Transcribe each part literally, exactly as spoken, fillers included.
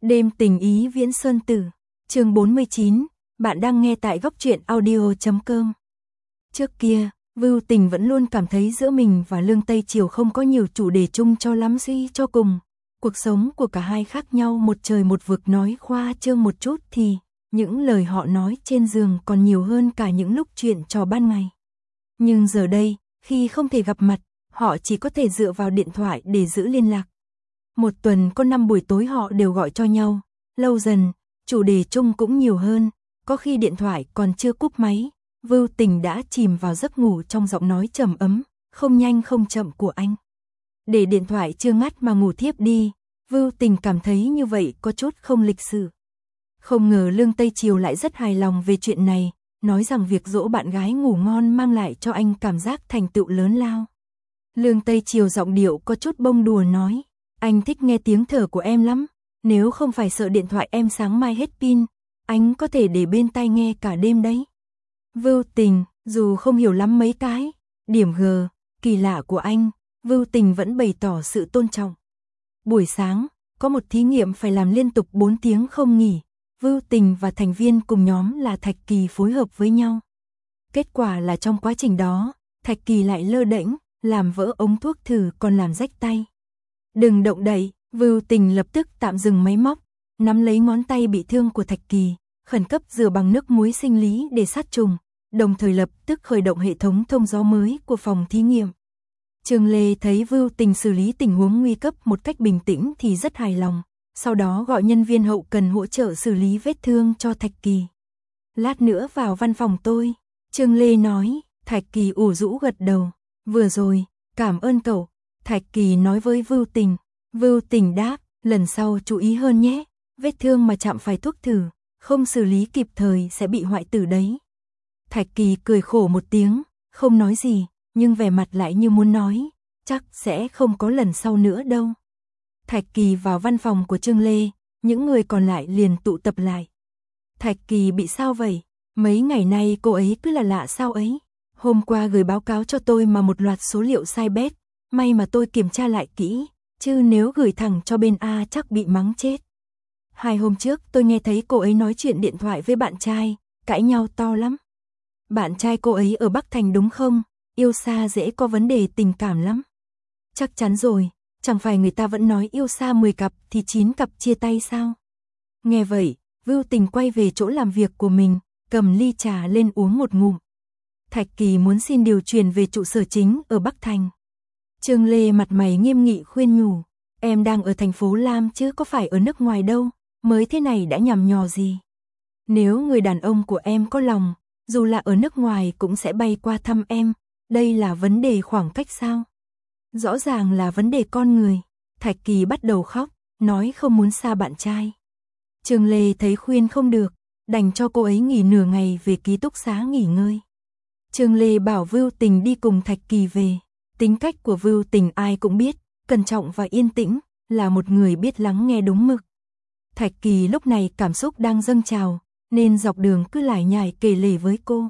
Đêm tình ý viễn sơn tử, chương bốn mươi chín, bạn đang nghe tại góc truyện audio chấm com. Trước kia, Vưu Tình vẫn luôn cảm thấy giữa mình và Lương Tây Triều không có nhiều chủ đề chung cho lắm, suy cho cùng. Cuộc sống của cả hai khác nhau một trời một vực, nói khoa trương một chút thì những lời họ nói trên giường còn nhiều hơn cả những lúc chuyện trò ban ngày. Nhưng giờ đây, khi không thể gặp mặt, họ chỉ có thể dựa vào điện thoại để giữ liên lạc. Một tuần có năm buổi tối họ đều gọi cho nhau, lâu dần, chủ đề chung cũng nhiều hơn, có khi điện thoại còn chưa cúp máy, Vưu Tình đã chìm vào giấc ngủ trong giọng nói trầm ấm, không nhanh không chậm của anh. Để điện thoại chưa ngắt mà ngủ thiếp đi, Vưu Tình cảm thấy như vậy có chút không lịch sự. Không ngờ Lương Tây Triều lại rất hài lòng về chuyện này, nói rằng việc dỗ bạn gái ngủ ngon mang lại cho anh cảm giác thành tựu lớn lao. Lương Tây Triều giọng điệu có chút bông đùa nói, anh thích nghe tiếng thở của em lắm, nếu không phải sợ điện thoại em sáng mai hết pin, anh có thể để bên tai nghe cả đêm đấy. Vưu Tình, dù không hiểu lắm mấy cái điểm G, kỳ lạ của anh, Vưu Tình vẫn bày tỏ sự tôn trọng. Buổi sáng, có một thí nghiệm phải làm liên tục bốn tiếng không nghỉ, Vưu Tình và thành viên cùng nhóm là Thạch Kỳ phối hợp với nhau. Kết quả là trong quá trình đó, Thạch Kỳ lại lơ đễnh, làm vỡ ống thuốc thử còn làm rách tay. Đừng động đậy, Vưu Tình lập tức tạm dừng máy móc, nắm lấy ngón tay bị thương của Thạch Kỳ, khẩn cấp rửa bằng nước muối sinh lý để sát trùng, đồng thời lập tức khởi động hệ thống thông gió mới của phòng thí nghiệm. Trương Lê thấy Vưu Tình xử lý tình huống nguy cấp một cách bình tĩnh thì rất hài lòng, sau đó gọi nhân viên hậu cần hỗ trợ xử lý vết thương cho Thạch Kỳ. Lát nữa vào văn phòng tôi, Trương Lê nói. Thạch Kỳ ủ rũ gật đầu, vừa rồi, cảm ơn cậu, Thạch Kỳ nói với Vưu Tình. Vưu Tình đáp, lần sau chú ý hơn nhé, vết thương mà chạm phải thuốc thử, không xử lý kịp thời sẽ bị hoại tử đấy. Thạch Kỳ cười khổ một tiếng, không nói gì, nhưng vẻ mặt lại như muốn nói, chắc sẽ không có lần sau nữa đâu. Thạch Kỳ vào văn phòng của Trương Lê, những người còn lại liền tụ tập lại. Thạch Kỳ bị sao vậy? Mấy ngày nay cô ấy cứ là lạ sao ấy. Hôm qua gửi báo cáo cho tôi mà một loạt số liệu sai bét, may mà tôi kiểm tra lại kỹ, chứ nếu gửi thẳng cho bên A chắc bị mắng chết. Hai hôm trước tôi nghe thấy cô ấy nói chuyện điện thoại với bạn trai, cãi nhau to lắm. Bạn trai cô ấy ở Bắc Thành đúng không? Yêu xa dễ có vấn đề tình cảm lắm. Chắc chắn rồi, chẳng phải người ta vẫn nói yêu xa mười cặp thì chín cặp chia tay sao? Nghe vậy, Vưu Tình quay về chỗ làm việc của mình, cầm ly trà lên uống một ngụm. Thạch Kỳ muốn xin điều chuyển về trụ sở chính ở Bắc Thành. Trương Lê mặt mày nghiêm nghị khuyên nhủ, em đang ở thành phố Lam chứ có phải ở nước ngoài đâu, mới thế này đã nhằm nhò gì. Nếu người đàn ông của em có lòng, dù là ở nước ngoài cũng sẽ bay qua thăm em, đây là vấn đề khoảng cách sao? Rõ ràng là vấn đề con người. Thạch Kỳ bắt đầu khóc, nói không muốn xa bạn trai. Trương Lê thấy khuyên không được, đành cho cô ấy nghỉ nửa ngày về ký túc xá nghỉ ngơi. Trương Lê bảo Vưu Tình đi cùng Thạch Kỳ về. Tính cách của Vưu Tình ai cũng biết, cẩn trọng và yên tĩnh, là một người biết lắng nghe đúng mực. Thạch Kỳ lúc này cảm xúc đang dâng trào, nên dọc đường cứ lải nhải kể lể với cô.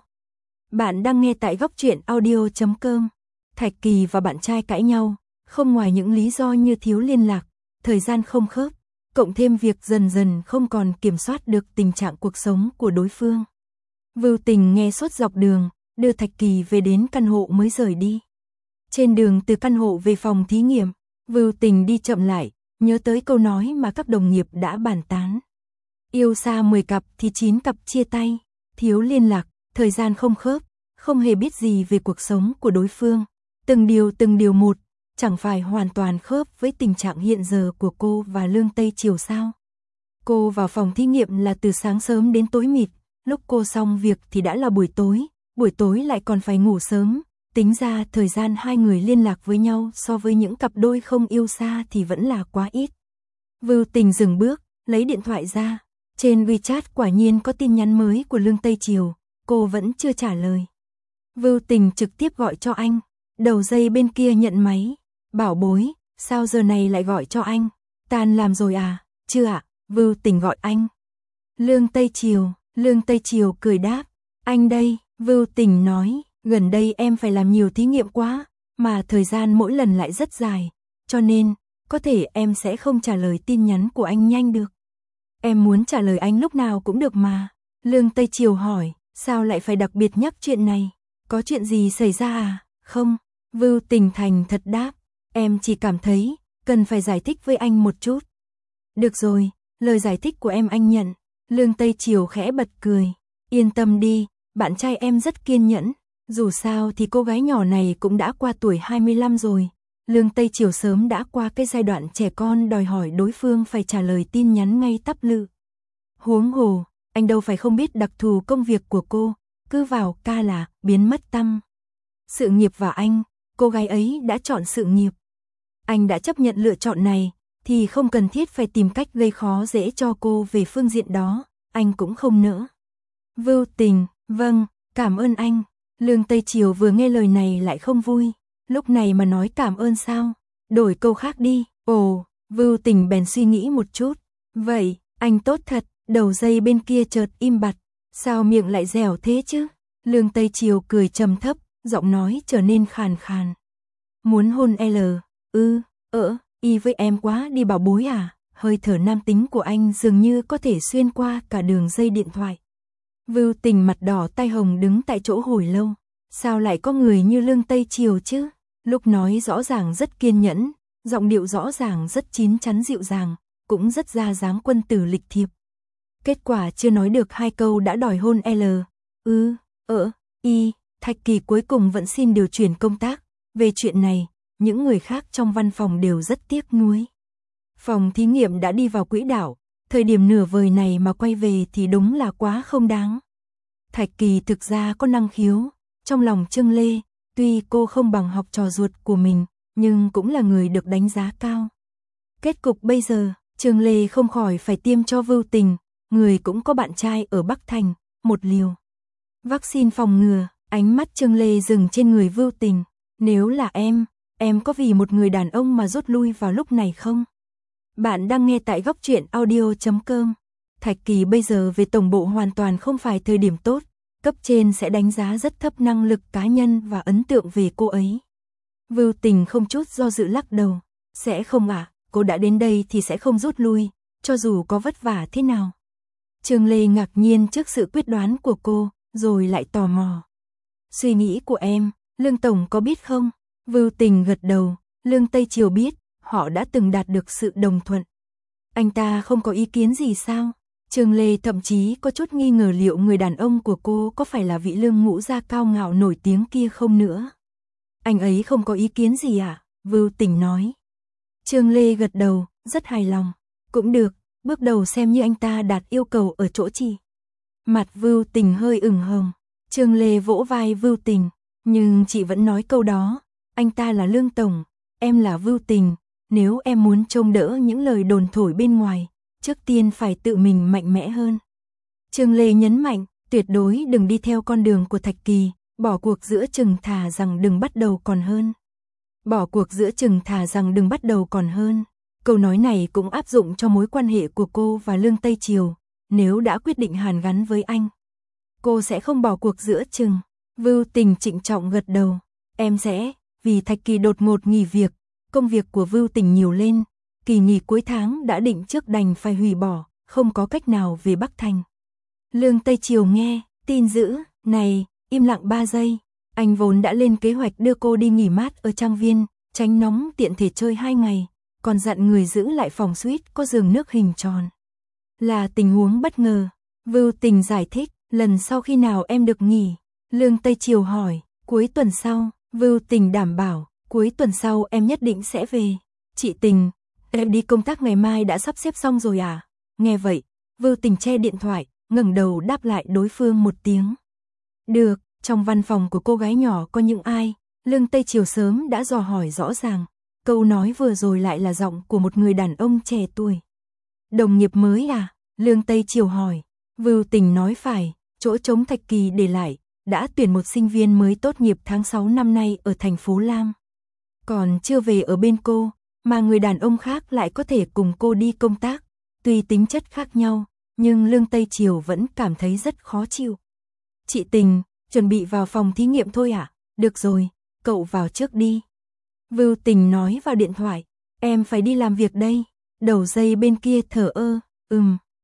Bạn đang nghe tại góc truyện audio chấm com. Thạch Kỳ và bạn trai cãi nhau, không ngoài những lý do như thiếu liên lạc, thời gian không khớp, cộng thêm việc dần dần không còn kiểm soát được tình trạng cuộc sống của đối phương. Vưu Tình nghe suốt dọc đường, đưa Thạch Kỳ về đến căn hộ mới rời đi. Trên đường từ căn hộ về phòng thí nghiệm, Vưu Tình đi chậm lại, nhớ tới câu nói mà các đồng nghiệp đã bàn tán. Yêu xa mười cặp thì chín cặp chia tay, thiếu liên lạc, thời gian không khớp, không hề biết gì về cuộc sống của đối phương. Từng điều từng điều một, chẳng phải hoàn toàn khớp với tình trạng hiện giờ của cô và Lương Tây Triều sao? Cô vào phòng thí nghiệm là từ sáng sớm đến tối mịt, lúc cô xong việc thì đã là buổi tối, buổi tối lại còn phải ngủ sớm. Tính ra thời gian hai người liên lạc với nhau so với những cặp đôi không yêu xa thì vẫn là quá ít. Vưu Tình dừng bước, lấy điện thoại ra. Trên WeChat quả nhiên có tin nhắn mới của Lương Tây Triều, cô vẫn chưa trả lời. Vưu Tình trực tiếp gọi cho anh, đầu dây bên kia nhận máy. Bảo bối, sao giờ này lại gọi cho anh? Tan làm rồi à? Chưa ạ, Vưu Tình gọi anh. Lương Tây Triều, Lương Tây Triều cười đáp, anh đây, Vưu Tình nói. Gần đây em phải làm nhiều thí nghiệm quá, mà thời gian mỗi lần lại rất dài, cho nên, có thể em sẽ không trả lời tin nhắn của anh nhanh được. Em muốn trả lời anh lúc nào cũng được mà. Lương Tây Triều hỏi, sao lại phải đặc biệt nhắc chuyện này? Có chuyện gì xảy ra à? Không, Vưu Tình thành thật đáp, em chỉ cảm thấy, cần phải giải thích với anh một chút. Được rồi, lời giải thích của em anh nhận. Lương Tây Triều khẽ bật cười, yên tâm đi, bạn trai em rất kiên nhẫn, dù sao thì cô gái nhỏ này cũng đã qua tuổi hai mươi lăm rồi. Lương Tây Triều sớm đã qua cái giai đoạn trẻ con đòi hỏi đối phương phải trả lời tin nhắn ngay tắp lự. Huống hồ, anh đâu phải không biết đặc thù công việc của cô, cứ vào ca là biến mất tăm. Sự nghiệp và anh, cô gái ấy đã chọn sự nghiệp. Anh đã chấp nhận lựa chọn này, thì không cần thiết phải tìm cách gây khó dễ cho cô về phương diện đó, anh cũng không nỡ. Vưu Tình, vâng, cảm ơn anh. Lương Tây Triều vừa nghe lời này lại không vui, lúc này mà nói cảm ơn sao? Đổi câu khác đi. Ồ, Vưu Tình bèn suy nghĩ một chút. Vậy, anh tốt thật. Đầu dây bên kia chợt im bặt, sao miệng lại dẻo thế chứ? Lương Tây Triều cười trầm thấp, giọng nói trở nên khàn khàn. Muốn hôn L, ư, ỡ, y với em quá đi bảo bối à? Hơi thở nam tính của anh dường như có thể xuyên qua cả đường dây điện thoại. Vưu Tình mặt đỏ tai hồng đứng tại chỗ hồi lâu. Sao lại có người như Lương Tây Triều chứ? Lúc nói rõ ràng rất kiên nhẫn, giọng điệu rõ ràng rất chín chắn dịu dàng, cũng rất ra dáng quân tử lịch thiệp. Kết quả chưa nói được hai câu đã đòi hôn L, ư, ỡ, y, Thạch Kỳ cuối cùng vẫn xin điều chuyển công tác. Về chuyện này, những người khác trong văn phòng đều rất tiếc nuối. Phòng thí nghiệm đã đi vào quỹ đạo, thời điểm nửa vời này mà quay về thì đúng là quá không đáng. Thạch Kỳ thực ra có năng khiếu, trong lòng Trương Lê, tuy cô không bằng học trò ruột của mình, nhưng cũng là người được đánh giá cao. Kết cục bây giờ, Trương Lê không khỏi phải tiêm cho Vưu Tình, người cũng có bạn trai ở Bắc Thành, một liều. Vaccine phòng ngừa, ánh mắt Trương Lê dừng trên người Vưu Tình. Nếu là em, em có vì một người đàn ông mà rút lui vào lúc này không? Bạn đang nghe tại góc truyện audio chấm com. Thạch Kỳ bây giờ về tổng bộ hoàn toàn không phải thời điểm tốt, cấp trên sẽ đánh giá rất thấp năng lực cá nhân và ấn tượng về cô ấy. Vưu Tình không chút do dự lắc đầu, sẽ không ạ, à, cô đã đến đây thì sẽ không rút lui, cho dù có vất vả thế nào. Trương Lê ngạc nhiên trước sự quyết đoán của cô, rồi lại tò mò. Suy nghĩ của em, Lương Tổng có biết không? Vưu Tình gật đầu, Lương Tây Triều biết, họ đã từng đạt được sự đồng thuận. Anh ta không có ý kiến gì sao? Trương Lê thậm chí có chút nghi ngờ liệu người đàn ông của cô có phải là vị Lương ngũ gia cao ngạo nổi tiếng kia không nữa. Anh ấy không có ý kiến gì à? Vưu Tình nói. Trương Lê gật đầu, rất hài lòng. Cũng được, bước đầu xem như anh ta đạt yêu cầu ở chỗ chị. Mặt Vưu Tình hơi ửng hồng. Trương Lê vỗ vai Vưu Tình, nhưng chị vẫn nói câu đó, anh ta là Lương Tổng, em là Vưu Tình, nếu em muốn trông đỡ những lời đồn thổi bên ngoài, trước tiên phải tự mình mạnh mẽ hơn. Trương Lê nhấn mạnh, tuyệt đối đừng đi theo con đường của Thạch Kỳ, bỏ cuộc giữa chừng thà rằng đừng bắt đầu còn hơn. Bỏ cuộc giữa chừng thà rằng đừng bắt đầu còn hơn. Câu nói này cũng áp dụng cho mối quan hệ của cô và Lương Tây Triều, nếu đã quyết định hàn gắn với anh, cô sẽ không bỏ cuộc giữa chừng. Vưu Tình trịnh trọng gật đầu, em sẽ, vì Thạch Kỳ đột ngột nghỉ việc, công việc của Vưu Tình nhiều lên, kỳ nghỉ cuối tháng đã định trước đành phải hủy bỏ, không có cách nào về Bắc Thành. Lương Tây Triều nghe, tin dữ, này, im lặng ba giây, anh vốn đã lên kế hoạch đưa cô đi nghỉ mát ở trang viên, tránh nóng tiện thể chơi hai ngày, còn dặn người giữ lại phòng suite có giường nước hình tròn. Là tình huống bất ngờ, Vưu Tình giải thích, lần sau khi nào em được nghỉ? Lương Tây Triều hỏi, cuối tuần sau, Vưu Tình đảm bảo, cuối tuần sau em nhất định sẽ về. Chị Tình, em đi công tác ngày mai đã sắp xếp xong rồi à? Nghe vậy, Vưu Tình che điện thoại, ngẩng đầu đáp lại đối phương một tiếng. Được, trong văn phòng của cô gái nhỏ có những ai? Lương Tây Triều sớm đã dò hỏi rõ ràng, câu nói vừa rồi lại là giọng của một người đàn ông trẻ tuổi. Đồng nghiệp mới à? Lương Tây Triều hỏi. Vưu Tình nói phải, chỗ trống Thạch Kỳ để lại, đã tuyển một sinh viên mới tốt nghiệp tháng sáu năm nay ở thành phố Lam. Còn chưa về ở bên cô, mà người đàn ông khác lại có thể cùng cô đi công tác. Tuy tính chất khác nhau, nhưng Lương Tây Triều vẫn cảm thấy rất khó chịu. Chị Tình, chuẩn bị vào phòng thí nghiệm thôi à? Được rồi, cậu vào trước đi. Vưu Tình nói vào điện thoại, em phải đi làm việc đây. Đầu dây bên kia thở ơ, ừm,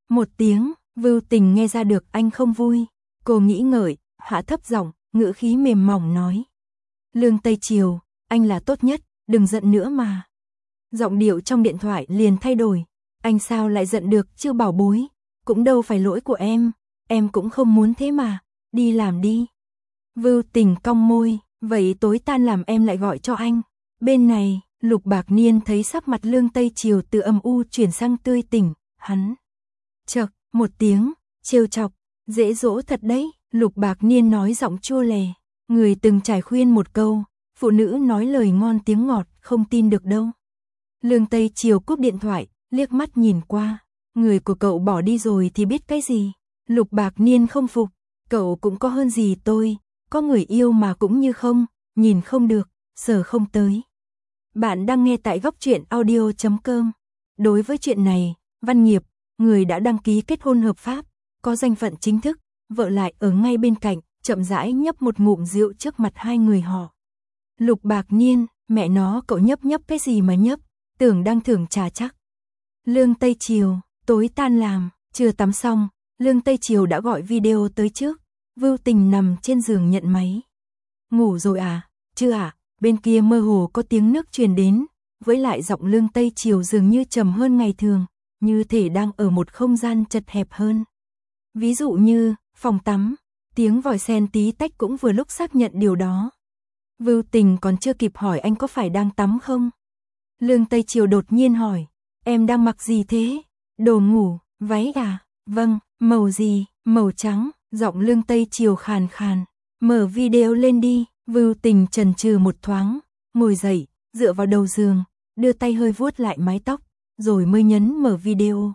Một tiếng, Vưu Tình nghe ra được anh không vui. Cô nghĩ ngợi, hạ thấp giọng, ngữ khí mềm mỏng nói. Lương Tây Triều, anh là tốt nhất, đừng giận nữa mà. Giọng điệu trong điện thoại liền thay đổi. Anh sao lại giận được chứ bảo bối, cũng đâu phải lỗi của em, em cũng không muốn thế mà, đi làm đi. Vưu Tình cong môi, vậy tối tan làm em lại gọi cho anh. Bên này, Lục Bạc Niên thấy sắc mặt Lương Tây Triều từ âm u chuyển sang tươi tỉnh, hắn chậc một tiếng, trêu chọc, dễ dỗ thật đấy, Lục Bạc Niên nói giọng chua lè, người từng trải khuyên một câu, phụ nữ nói lời ngon tiếng ngọt, không tin được đâu. Lương Tây Triều cúp điện thoại, liếc mắt nhìn qua, người của cậu bỏ đi rồi thì biết cái gì. Lục Bạc Niên không phục, cậu cũng có hơn gì tôi, có người yêu mà cũng như không, nhìn không được, sờ không tới. Bạn đang nghe tại góc truyện audio chấm com. Đối với chuyện này, Văn Nghiệp, người đã đăng ký kết hôn hợp pháp, có danh phận chính thức, vợ lại ở ngay bên cạnh, chậm rãi nhấp một ngụm rượu trước mặt hai người họ. Lục Bạc Niên, mẹ nó cậu nhấp nhấp cái gì mà nhấp, tưởng đang thưởng trà chắc. Lương Tây Triều, tối tan làm, chưa tắm xong, Lương Tây Triều đã gọi video tới trước. Vưu Tình nằm trên giường nhận máy. Ngủ rồi à? Chưa à? Bên kia mơ hồ có tiếng nước truyền đến, với lại giọng Lương Tây Triều dường như trầm hơn ngày thường, như thể đang ở một không gian chật hẹp hơn. Ví dụ như, phòng tắm, tiếng vòi sen tí tách cũng vừa lúc xác nhận điều đó. Vưu Tình còn chưa kịp hỏi anh có phải đang tắm không? Lương Tây Triều đột nhiên hỏi, em đang mặc gì thế? Đồ ngủ, váy à? Vâng, màu gì? Màu trắng. Giọng Lương Tây Triều khàn khàn, mở video lên đi. Vưu Tình chần chừ một thoáng, ngồi dậy, dựa vào đầu giường, đưa tay hơi vuốt lại mái tóc, rồi mới nhấn mở video.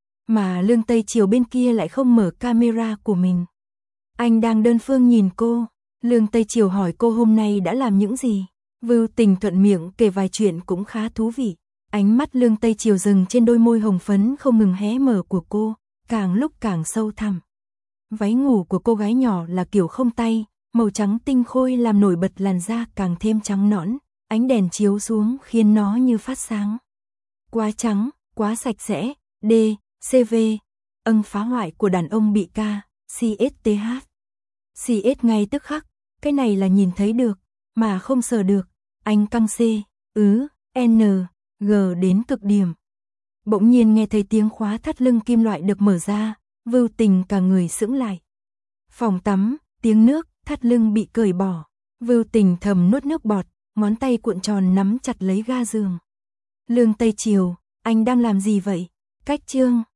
Mà Lương Tây Triều bên kia lại không mở camera của mình. Anh đang đơn phương nhìn cô. Lương Tây Triều hỏi cô hôm nay đã làm những gì. Vưu Tình thuận miệng kể vài chuyện cũng khá thú vị. Ánh mắt Lương Tây Triều dừng trên đôi môi hồng phấn không ngừng hé mở của cô, càng lúc càng sâu thẳm. Váy ngủ của cô gái nhỏ là kiểu không tay, màu trắng tinh khôi làm nổi bật làn da càng thêm trắng nõn, ánh đèn chiếu xuống khiến nó như phát sáng. Quá trắng, quá sạch sẽ, D, xê vê, âng phá hoại của đàn ông bị ca, xê ét tê hát. xê ét ngay tức khắc, cái này là nhìn thấy được, mà không sờ được, anh căng C, ứ, N, G đến cực điểm. Bỗng nhiên nghe thấy tiếng khóa thắt lưng kim loại được mở ra, Vưu Tình cả người sững lại. Phòng tắm, tiếng nước, thắt lưng bị cởi bỏ. Vưu Tình thầm nuốt nước bọt, ngón tay cuộn tròn nắm chặt lấy ga giường. Lương Tây Triều, anh đang làm gì vậy? Cách chương